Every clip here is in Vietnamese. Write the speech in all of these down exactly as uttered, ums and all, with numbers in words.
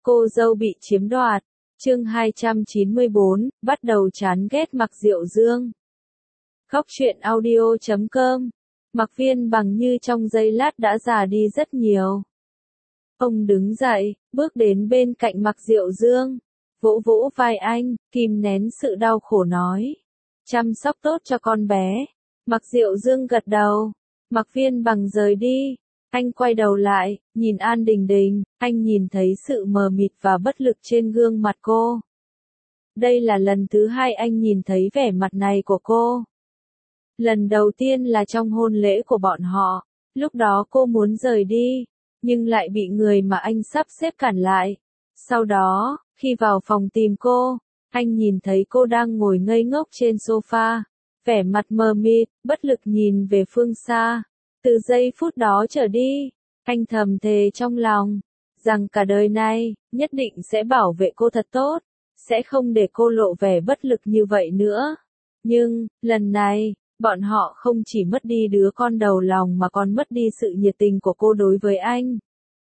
Cô dâu bị chiếm đoạt. Chương hai trăm chín mươi bốn, bắt đầu chán ghét Mạc Diệu Dương. Khóc chuyện audio chấm com. Mạc Viên Bằng như trong giây lát đã già đi rất nhiều. Ông đứng dậy, bước đến bên cạnh Mạc Diệu Dương, vỗ vỗ vai anh, kìm nén sự đau khổ nói: chăm sóc tốt cho con bé. Mạc Diệu Dương gật đầu. Mạc Viên Bằng rời đi. Anh quay đầu lại, nhìn An Đình Đình, anh nhìn thấy sự mờ mịt và bất lực trên gương mặt cô. Đây là lần thứ hai anh nhìn thấy vẻ mặt này của cô. Lần đầu tiên là trong hôn lễ của bọn họ, lúc đó cô muốn rời đi, nhưng lại bị người mà anh sắp xếp cản lại. Sau đó, khi vào phòng tìm cô, anh nhìn thấy cô đang ngồi ngây ngốc trên sofa, vẻ mặt mờ mịt, bất lực nhìn về phương xa. Từ giây phút đó trở đi, anh thầm thề trong lòng, rằng cả đời này, nhất định sẽ bảo vệ cô thật tốt, sẽ không để cô lộ vẻ bất lực như vậy nữa. Nhưng, lần này, bọn họ không chỉ mất đi đứa con đầu lòng mà còn mất đi sự nhiệt tình của cô đối với anh.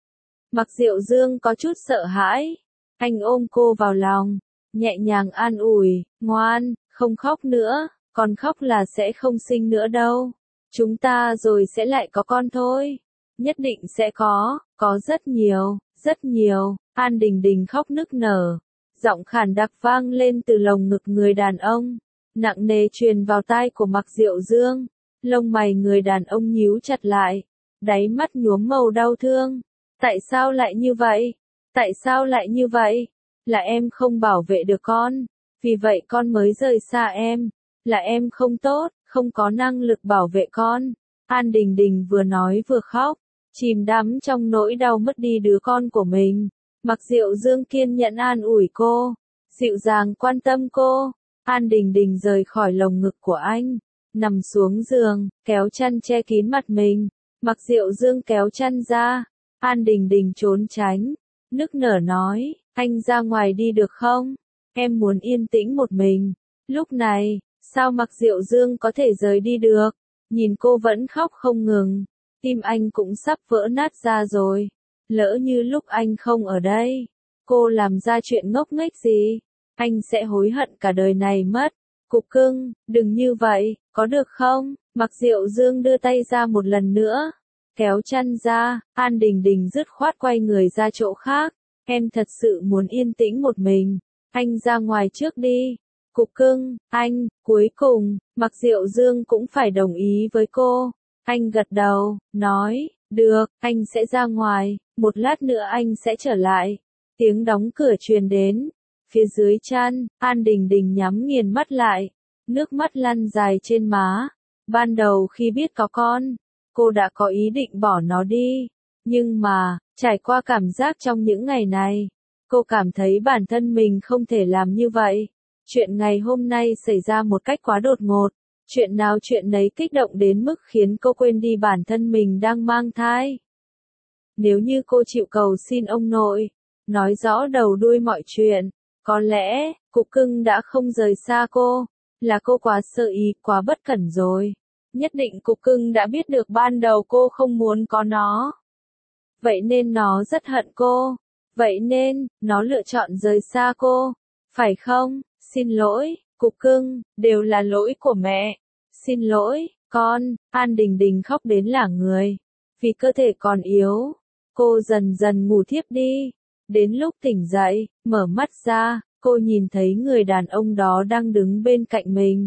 Mạc Diệu Dương có chút sợ hãi, anh ôm cô vào lòng, nhẹ nhàng an ủi: ngoan, không khóc nữa, còn khóc là sẽ không sinh nữa đâu. Chúng ta rồi sẽ lại có con thôi. Nhất định sẽ có, có rất nhiều, rất nhiều. An Đình Đình khóc nức nở. Giọng khàn đặc vang lên từ lồng ngực người đàn ông, nặng nề truyền vào tai của Mạc Diệu Dương. Lông mày người đàn ông nhíu chặt lại, đáy mắt nhuốm màu đau thương. Tại sao lại như vậy? Tại sao lại như vậy? Là em không bảo vệ được con, vì vậy con mới rời xa em. Là em không tốt, không có năng lực bảo vệ con. An Đình Đình vừa nói vừa khóc, chìm đắm trong nỗi đau mất đi đứa con của mình. Mạc Diệu Dương kiên nhẫn an ủi cô, dịu dàng quan tâm cô. An Đình Đình rời khỏi lồng ngực của anh, nằm xuống giường, kéo chăn che kín mặt mình. Mạc Diệu Dương kéo chăn ra, An Đình Đình trốn tránh, nức nở nói: anh ra ngoài đi được không? Em muốn yên tĩnh một mình. Lúc này, sao Mạc Diệu Dương có thể rời đi được? Nhìn cô vẫn khóc không ngừng, tim anh cũng sắp vỡ nát ra rồi. Lỡ như lúc anh không ở đây, cô làm ra chuyện ngốc nghếch gì, anh sẽ hối hận cả đời này mất. Cục cưng, đừng như vậy, có được không? Mạc Diệu Dương đưa tay ra một lần nữa, kéo chăn ra. An Đình Đình dứt khoát quay người ra chỗ khác. Em thật sự muốn yên tĩnh một mình, anh ra ngoài trước đi. Cục cưng, anh. Cuối cùng, Mạc Diệu Dương cũng phải đồng ý với cô. Anh gật đầu, nói: được, anh sẽ ra ngoài, một lát nữa anh sẽ trở lại. Tiếng đóng cửa truyền đến. Phía dưới chăn, An Đình Đình nhắm nghiền mắt lại, nước mắt lăn dài trên má. Ban đầu khi biết có con, cô đã có ý định bỏ nó đi. Nhưng mà, trải qua cảm giác trong những ngày này, cô cảm thấy bản thân mình không thể làm như vậy. Chuyện ngày hôm nay xảy ra một cách quá đột ngột. Chuyện nào chuyện nấy kích động đến mức khiến cô quên đi bản thân mình đang mang thai. Nếu như cô chịu cầu xin ông nội, nói rõ đầu đuôi mọi chuyện, có lẽ, Cục Cưng đã không rời xa cô. Là cô quá sơ ý, quá bất cẩn rồi. Nhất định Cục Cưng đã biết được ban đầu cô không muốn có nó. Vậy nên nó rất hận cô. Vậy nên, nó lựa chọn rời xa cô. Phải không? Xin lỗi, Cục Cưng, đều là lỗi của mẹ. Xin lỗi, con. An Đình Đình khóc đến lả người. Vì cơ thể còn yếu, cô dần dần ngủ thiếp đi. Đến lúc tỉnh dậy, mở mắt ra, cô nhìn thấy người đàn ông đó đang đứng bên cạnh mình.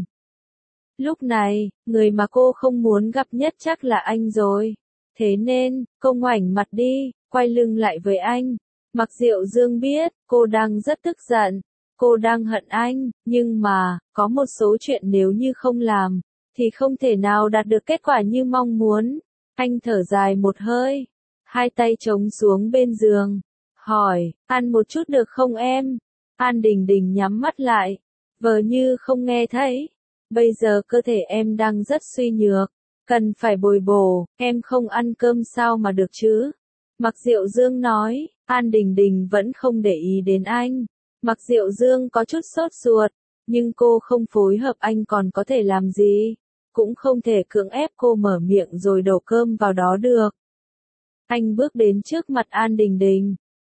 Lúc này, người mà cô không muốn gặp nhất chắc là anh rồi. Thế nên, cô ngoảnh mặt đi, quay lưng lại với anh. Mạc Diệu Dương biết, cô đang rất tức giận. Cô đang hận anh, nhưng mà, có một số chuyện nếu như không làm, thì không thể nào đạt được kết quả như mong muốn. Anh thở dài một hơi, hai tay chống xuống bên giường, hỏi: ăn một chút được không em? An Đình Đình nhắm mắt lại, vờ như không nghe thấy. Bây giờ cơ thể em đang rất suy nhược, cần phải bồi bổ, em không ăn cơm sao mà được chứ? Mạc Diệu Dương nói. An Đình Đình vẫn không để ý đến anh. Mạc Diệu Dương có chút sốt ruột, nhưng cô không phối hợp anh còn có thể làm gì, cũng không thể cưỡng ép cô mở miệng rồi đổ cơm vào đó được. Anh bước đến trước mặt An Đình Đình,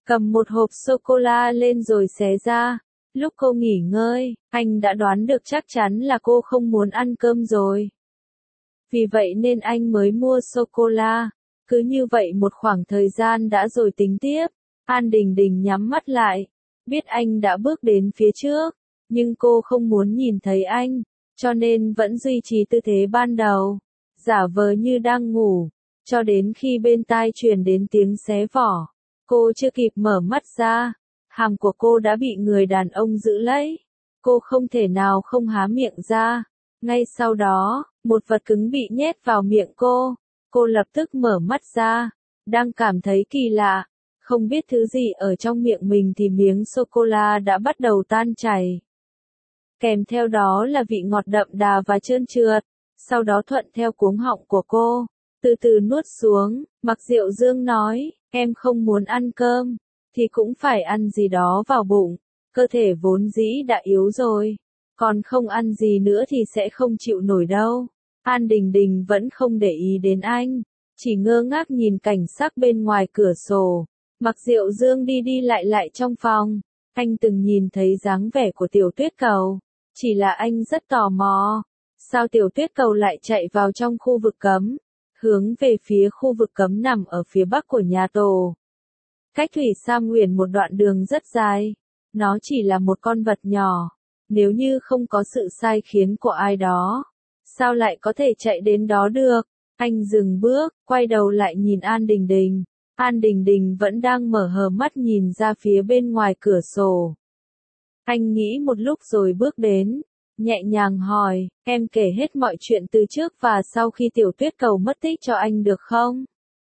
cầm một hộp sô-cô-la lên rồi xé ra. Lúc cô nghỉ ngơi, anh đã đoán được chắc chắn là cô không muốn ăn cơm rồi. Vì vậy nên anh mới mua sô-cô-la. Cứ như vậy một khoảng thời gian đã rồi tính tiếp. An Đình Đình nhắm mắt lại. Biết anh đã bước đến phía trước. Nhưng cô không muốn nhìn thấy anh. Cho nên vẫn duy trì tư thế ban đầu. Giả vờ như đang ngủ. Cho đến khi bên tai truyền đến tiếng xé vỏ. Cô chưa kịp mở mắt ra. Hàm của cô đã bị người đàn ông giữ lấy. Cô không thể nào không há miệng ra. Ngay sau đó, một vật cứng bị nhét vào miệng cô. Cô lập tức mở mắt ra. Đang cảm thấy kỳ lạ. Không biết thứ gì ở trong miệng mình thì miếng sô-cô-la đã bắt đầu tan chảy. Kèm theo đó là vị ngọt đậm đà và trơn trượt. Sau đó thuận theo cuống họng của cô. Từ từ nuốt xuống. Mặc Diệu Dương nói, em không muốn ăn cơm. Thì cũng phải ăn gì đó vào bụng. Cơ thể vốn dĩ đã yếu rồi. Còn không ăn gì nữa thì sẽ không chịu nổi đâu. An Đình Đình vẫn không để ý đến anh. Chỉ ngơ ngác nhìn cảnh sắc bên ngoài cửa sổ. Mặc Diệu Dương đi đi lại lại trong phòng. Anh từng nhìn thấy dáng vẻ của Tiểu Tuyết Cầu. Chỉ là anh rất tò mò. Sao Tiểu Tuyết Cầu lại chạy vào trong khu vực cấm? Hướng về phía khu vực cấm nằm ở phía bắc của nhà Tổ. Cách Thủy Sam Nguyền một đoạn đường rất dài. Nó chỉ là một con vật nhỏ. Nếu như không có sự sai khiến của ai đó. Sao lại có thể chạy đến đó được? Anh dừng bước, quay đầu lại nhìn An Đình Đình. An Đình Đình vẫn đang mở hờ mắt nhìn ra phía bên ngoài cửa sổ. Anh nghĩ một lúc rồi bước đến. Nhẹ nhàng hỏi, em kể hết mọi chuyện từ trước và sau khi Tiểu Tuyết Cầu mất tích cho anh được không?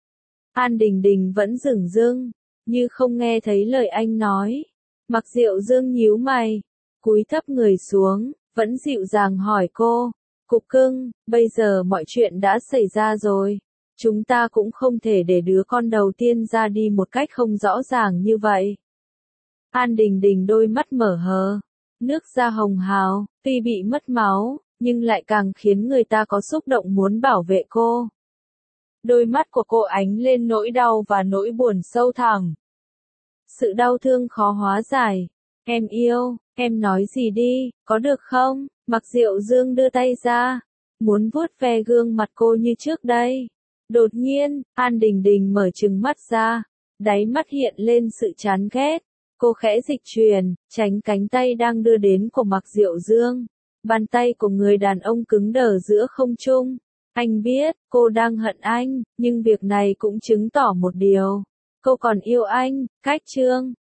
An Đình Đình vẫn dửng dưng, như không nghe thấy lời anh nói. Mặc Diệu Dương nhíu mày, cúi thấp người xuống, vẫn dịu dàng hỏi cô. Cục cưng, bây giờ mọi chuyện đã xảy ra rồi. Chúng ta cũng không thể để đứa con đầu tiên ra đi một cách không rõ ràng như vậy. An Đình Đình đôi mắt mở hờ. Nước da hồng hào, tuy bị mất máu, nhưng lại càng khiến người ta có xúc động muốn bảo vệ cô. Đôi mắt của cô ánh lên nỗi đau và nỗi buồn sâu thẳm. Sự đau thương khó hóa giải. Em yêu, em nói gì đi, có được không? Mặc Diệu Dương đưa tay ra, muốn vuốt ve gương mặt cô như trước đây. Đột nhiên, An Đình Đình mở trừng mắt ra, đáy mắt hiện lên sự chán ghét. Cô khẽ dịch chuyển, tránh cánh tay đang đưa đến của Mặc Diệu Dương. Bàn tay của người đàn ông cứng đờ giữa không trung. Anh biết, cô đang hận anh, nhưng việc này cũng chứng tỏ một điều. Cô còn yêu anh, cách chương.